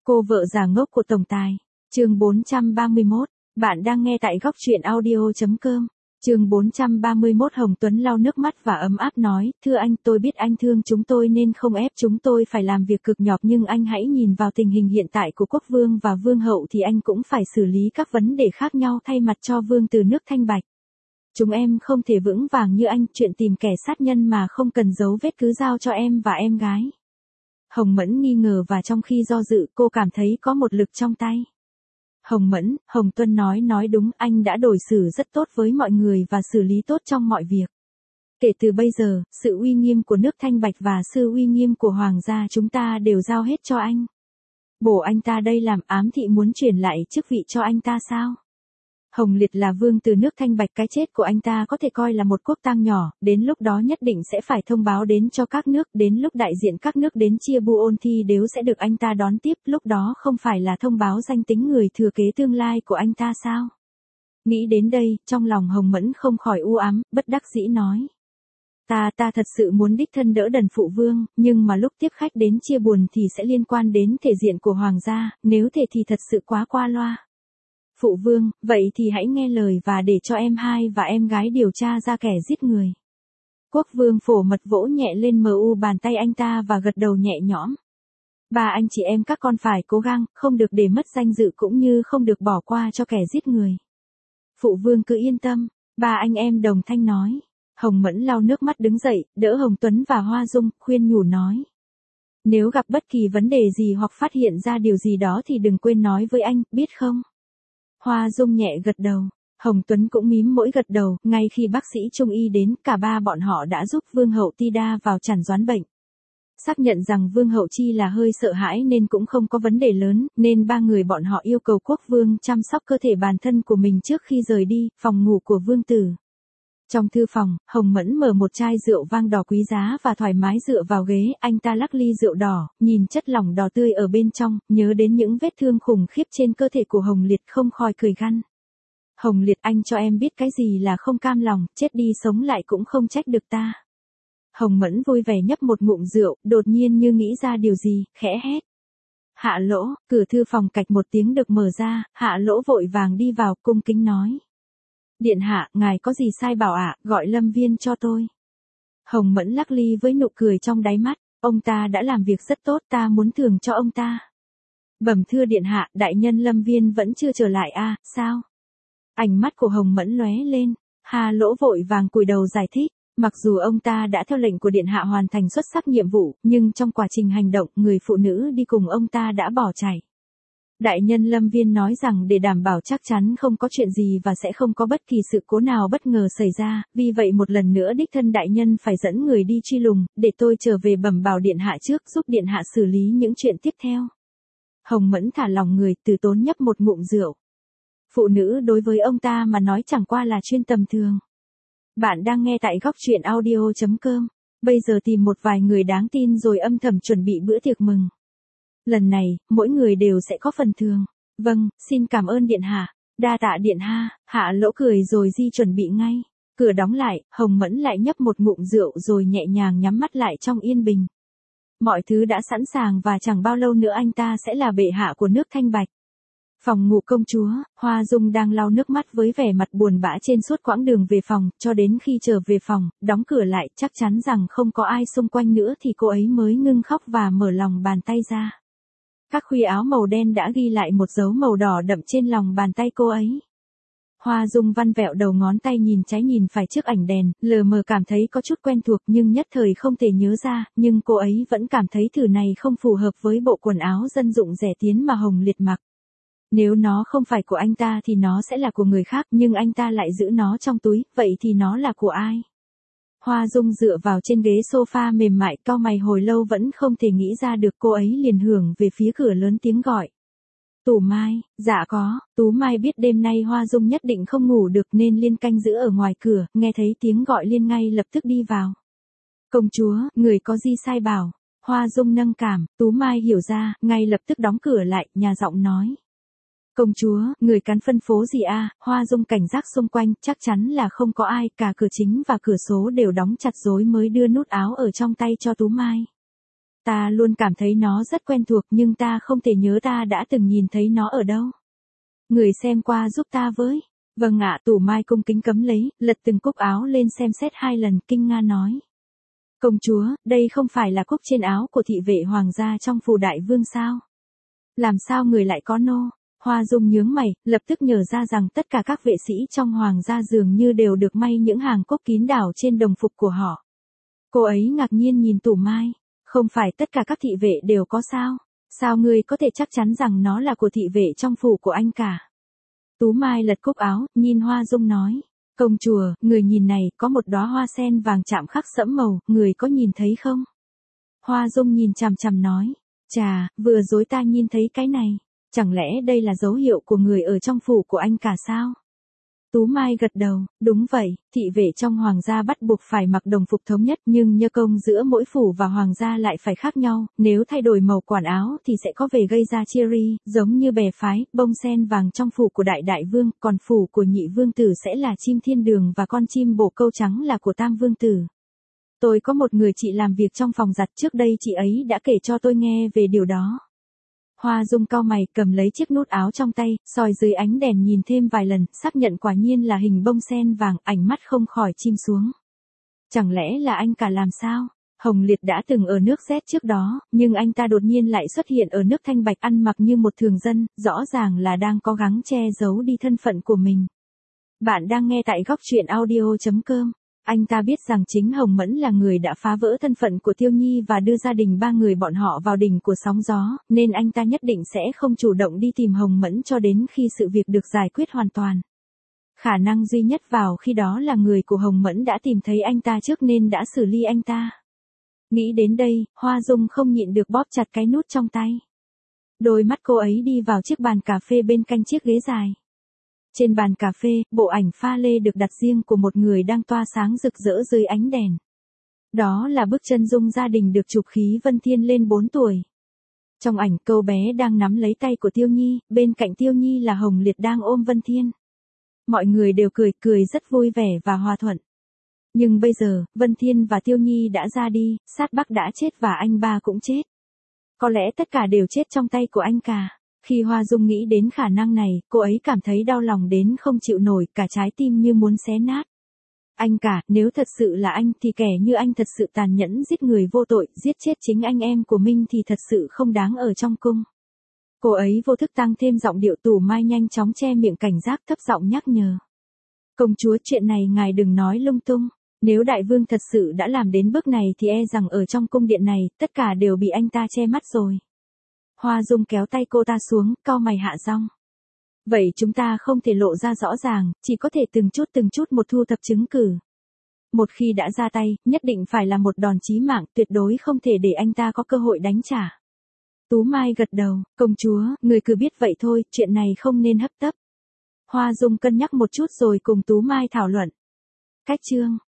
Cô vợ già ngốc của tổng tài. Chương 431. Bạn đang nghe tại góc truyện audio.com. Chương 431. Hồng Tuấn lau nước mắt và ấm áp nói, thưa anh, tôi biết anh thương chúng tôi nên không ép chúng tôi phải làm việc cực nhọc, nhưng anh hãy nhìn vào tình hình hiện tại của quốc vương và vương hậu thì anh cũng phải xử lý các vấn đề khác nhau thay mặt cho vương từ nước Thanh Bạch. Chúng em không thể vững vàng như anh, chuyện tìm kẻ sát nhân mà không cần dấu vết cứ giao cho em và em gái. Hồng Mẫn nghi ngờ và trong khi do dự cô cảm thấy có một lực trong tay. Hồng Mẫn, Hồng Tuân nói đúng, anh đã đối xử rất tốt với mọi người và xử lý tốt trong mọi việc. Kể từ bây giờ, sự uy nghiêm của nước Thanh Bạch và sự uy nghiêm của Hoàng gia chúng ta đều giao hết cho anh. Bổ anh ta đây làm ám thị muốn truyền lại chức vị cho anh ta sao? Hồng Liệt là vương từ nước Thanh Bạch, cái chết của anh ta có thể coi là một quốc tang nhỏ, đến lúc đó nhất định sẽ phải thông báo đến cho các nước, đến lúc đại diện các nước đến chia buôn thi đều sẽ được anh ta đón tiếp, lúc đó không phải là thông báo danh tính người thừa kế tương lai của anh ta sao? Nghĩ đến đây, trong lòng Hồng Mẫn không khỏi u ám, bất đắc dĩ nói. Ta thật sự muốn đích thân đỡ đần phụ vương, nhưng mà lúc tiếp khách đến chia buồn thì sẽ liên quan đến thể diện của Hoàng gia, nếu thể thì thật sự quá qua loa. Phụ vương, vậy thì hãy nghe lời và để cho em hai và em gái điều tra ra kẻ giết người. Quốc vương Phổ Mật vỗ nhẹ lên bàn tay anh ta và gật đầu nhẹ nhõm. Ba anh chị em các con phải cố gắng, không được để mất danh dự cũng như không được bỏ qua cho kẻ giết người. Phụ vương cứ yên tâm, ba anh em đồng thanh nói. Hồng Mẫn lau nước mắt đứng dậy, đỡ Hồng Tuấn và Hoa Dung, khuyên nhủ nói. Nếu gặp bất kỳ vấn đề gì hoặc phát hiện ra điều gì đó thì đừng quên nói với anh, biết không? Hoa Dung nhẹ gật đầu, Hồng Tuấn cũng mím mũi gật đầu, ngay khi bác sĩ Trung y đến, cả ba bọn họ đã giúp Vương hậu Tida vào chẩn đoán bệnh. Xác nhận rằng Vương hậu Chi là hơi sợ hãi nên cũng không có vấn đề lớn, nên ba người bọn họ yêu cầu quốc vương chăm sóc cơ thể bản thân của mình trước khi rời đi, phòng ngủ của vương tử. Trong thư phòng, Hồng Mẫn mở một chai rượu vang đỏ quý giá và thoải mái dựa vào ghế, anh ta lắc ly rượu đỏ, nhìn chất lỏng đỏ tươi ở bên trong, nhớ đến những vết thương khủng khiếp trên cơ thể của Hồng Liệt không khỏi cười gằn. Hồng Liệt, anh cho em biết cái gì là không cam lòng, chết đi sống lại cũng không trách được ta. Hồng Mẫn vui vẻ nhấp một ngụm rượu, đột nhiên như nghĩ ra điều gì, khẽ hét. Hạ Lỗ, cửa thư phòng cạch một tiếng được mở ra, Hạ Lỗ vội vàng đi vào, cung kính nói. Điện hạ, ngài có gì sai bảo ạ, gọi Lâm Viên cho tôi. Hồng Mẫn lắc ly với nụ cười trong đáy mắt, ông ta đã làm việc rất tốt, ta muốn thưởng cho ông ta. Bẩm thưa điện hạ, đại nhân Lâm Viên vẫn chưa trở lại à, sao? Ánh mắt của Hồng Mẫn lóe lên, Hạ Lỗ vội vàng cúi đầu giải thích, mặc dù ông ta đã theo lệnh của điện hạ hoàn thành xuất sắc nhiệm vụ, nhưng trong quá trình hành động, người phụ nữ đi cùng ông ta đã bỏ chạy. Đại nhân Lâm Viên nói rằng để đảm bảo chắc chắn không có chuyện gì và sẽ không có bất kỳ sự cố nào bất ngờ xảy ra, vì vậy một lần nữa đích thân đại nhân phải dẫn người đi truy lùng, để tôi trở về bẩm báo điện hạ trước giúp điện hạ xử lý những chuyện tiếp theo. Hồng Mẫn thả lòng người, từ tốn nhấp một ngụm rượu. Phụ nữ đối với ông ta mà nói chẳng qua là chuyên tầm thường. Bạn đang nghe tại góc truyện audio.com. Bây giờ tìm một vài người đáng tin rồi âm thầm chuẩn bị bữa tiệc mừng. Lần này, mỗi người đều sẽ có phần thưởng. Vâng, xin cảm ơn điện hạ. Đa tạ điện hạ. Hạ Lỗ cười rồi di chuẩn bị ngay. Cửa đóng lại, Hồng Mẫn lại nhấp một ngụm rượu rồi nhẹ nhàng nhắm mắt lại trong yên bình. Mọi thứ đã sẵn sàng và chẳng bao lâu nữa anh ta sẽ là bệ hạ của nước Thanh Bạch. Phòng ngủ công chúa, Hoa Dung đang lau nước mắt với vẻ mặt buồn bã trên suốt quãng đường về phòng, cho đến khi trở về phòng, đóng cửa lại, chắc chắn rằng không có ai xung quanh nữa thì cô ấy mới ngưng khóc và mở lòng bàn tay ra. Các khuy áo màu đen đã ghi lại một dấu màu đỏ đậm trên lòng bàn tay cô ấy. Hoa Dung văn vẹo đầu ngón tay nhìn trái nhìn phải trước ảnh đèn, lờ mờ cảm thấy có chút quen thuộc nhưng nhất thời không thể nhớ ra, nhưng cô ấy vẫn cảm thấy thử này không phù hợp với bộ quần áo dân dụng rẻ tiền mà Hồng Liệt mặc. Nếu nó không phải của anh ta thì nó sẽ là của người khác, nhưng anh ta lại giữ nó trong túi, vậy thì nó là của ai? Hoa Dung dựa vào trên ghế sofa mềm mại, cau mày hồi lâu vẫn không thể nghĩ ra được, cô ấy liền hưởng về phía cửa lớn tiếng gọi. Tú Mai, dạ có. Tú Mai biết đêm nay Hoa Dung nhất định không ngủ được nên liên canh giữ ở ngoài cửa, nghe thấy tiếng gọi liên ngay lập tức đi vào. Công chúa, người có gì sai bảo? Hoa Dung nâng cảm, Tú Mai hiểu ra, ngay lập tức đóng cửa lại, nhà giọng nói. Công chúa, người cắn phân phố gì à? Hoa Dung cảnh giác xung quanh, chắc chắn là không có ai, cả cửa chính và cửa số đều đóng chặt rồi mới đưa nút áo ở trong tay cho Tú Mai. Ta luôn cảm thấy nó rất quen thuộc nhưng ta không thể nhớ ta đã từng nhìn thấy nó ở đâu. Người xem qua giúp ta với. Vâng ạ, Tủ Mai cung kính cấm lấy, lật từng cúc áo lên xem xét 2 lần, kinh nga nói. Công chúa, đây không phải là cúc trên áo của thị vệ hoàng gia trong phủ đại vương sao? Làm sao người lại có nô? Hoa Dung nhướng mày, lập tức nhớ ra rằng tất cả các vệ sĩ trong hoàng gia dường như đều được may những hàng cúc kín đảo trên đồng phục của họ. Cô ấy ngạc nhiên nhìn Tủ Mai. Không phải tất cả các thị vệ đều có sao? Sao ngươi có thể chắc chắn rằng nó là của thị vệ trong phủ của anh cả? Tú Mai lật cúc áo, nhìn Hoa Dung nói. Công chúa, người nhìn này, có một đóa hoa sen vàng chạm khắc sẫm màu, người có nhìn thấy không? Hoa Dung nhìn chằm chằm nói. Chà, vừa rồi ta nhìn thấy cái này. Chẳng lẽ đây là dấu hiệu của người ở trong phủ của anh cả sao? Tú Mai gật đầu, đúng vậy, thị vệ trong hoàng gia bắt buộc phải mặc đồng phục thống nhất nhưng nhơ công giữa mỗi phủ và hoàng gia lại phải khác nhau, nếu thay đổi màu quản áo thì sẽ có vẻ gây ra chia ri, giống như bè phái, bông sen vàng trong phủ của đại vương, còn phủ của nhị vương tử sẽ là chim thiên đường và con chim bồ câu trắng là của tam vương tử. Tôi có một người chị làm việc trong phòng giặt trước đây, chị ấy đã kể cho tôi nghe về điều đó. Hoa Dung cau mày, cầm lấy chiếc nút áo trong tay, soi dưới ánh đèn nhìn thêm vài lần, xác nhận quả nhiên là hình bông sen vàng, ánh mắt không khỏi chìm xuống. Chẳng lẽ là anh cả làm sao? Hồng Liệt đã từng ở nước Z trước đó, nhưng anh ta đột nhiên lại xuất hiện ở nước Thanh Bạch ăn mặc như một thường dân, rõ ràng là đang cố gắng che giấu đi thân phận của mình. Bạn đang nghe tại góc truyện audio.com. Anh ta biết rằng chính Hồng Mẫn là người đã phá vỡ thân phận của Tiêu Nhi và đưa gia đình ba người bọn họ vào đỉnh của sóng gió, nên anh ta nhất định sẽ không chủ động đi tìm Hồng Mẫn cho đến khi sự việc được giải quyết hoàn toàn. Khả năng duy nhất vào khi đó là người của Hồng Mẫn đã tìm thấy anh ta trước nên đã xử lý anh ta. Nghĩ đến đây, Hoa Dung không nhịn được bóp chặt cái nút trong tay. Đôi mắt cô ấy đi vào chiếc bàn cà phê bên cạnh chiếc ghế dài. Trên bàn cà phê, bộ ảnh pha lê được đặt riêng của một người đang tỏa sáng rực rỡ dưới ánh đèn. Đó là bức chân dung gia đình được chụp khi Vân Thiên lên 4 tuổi. Trong ảnh, cô bé đang nắm lấy tay của Tiêu Nhi, bên cạnh Tiêu Nhi là Hồng Liệt đang ôm Vân Thiên. Mọi người đều cười rất vui vẻ và hòa thuận. Nhưng bây giờ, Vân Thiên và Tiêu Nhi đã ra đi, Sát Bắc đã chết và anh ba cũng chết. Có lẽ tất cả đều chết trong tay của anh cả. Khi Hoa Dung nghĩ đến khả năng này, cô ấy cảm thấy đau lòng đến không chịu nổi, cả trái tim như muốn xé nát. Anh cả, nếu thật sự là anh thì kẻ như anh thật sự tàn nhẫn giết người vô tội, giết chết chính anh em của mình thì thật sự không đáng ở trong cung. Cô ấy vô thức tăng thêm giọng điệu. Tủ Mai nhanh chóng che miệng cảnh giác, thấp giọng nhắc nhở. Công chúa, chuyện này ngài đừng nói lung tung. Nếu đại vương thật sự đã làm đến bước này thì e rằng ở trong cung điện này, tất cả đều bị anh ta che mắt rồi. Hoa Dung kéo tay cô ta xuống, cau mày hạ giọng. Vậy chúng ta không thể lộ ra rõ ràng, chỉ có thể từng chút một thu thập chứng cứ. Một khi đã ra tay, nhất định phải là một đòn chí mạng, tuyệt đối không thể để anh ta có cơ hội đánh trả. Tú Mai gật đầu, công chúa, người cứ biết vậy thôi, chuyện này không nên hấp tấp. Hoa Dung cân nhắc một chút rồi cùng Tú Mai thảo luận. Cách chương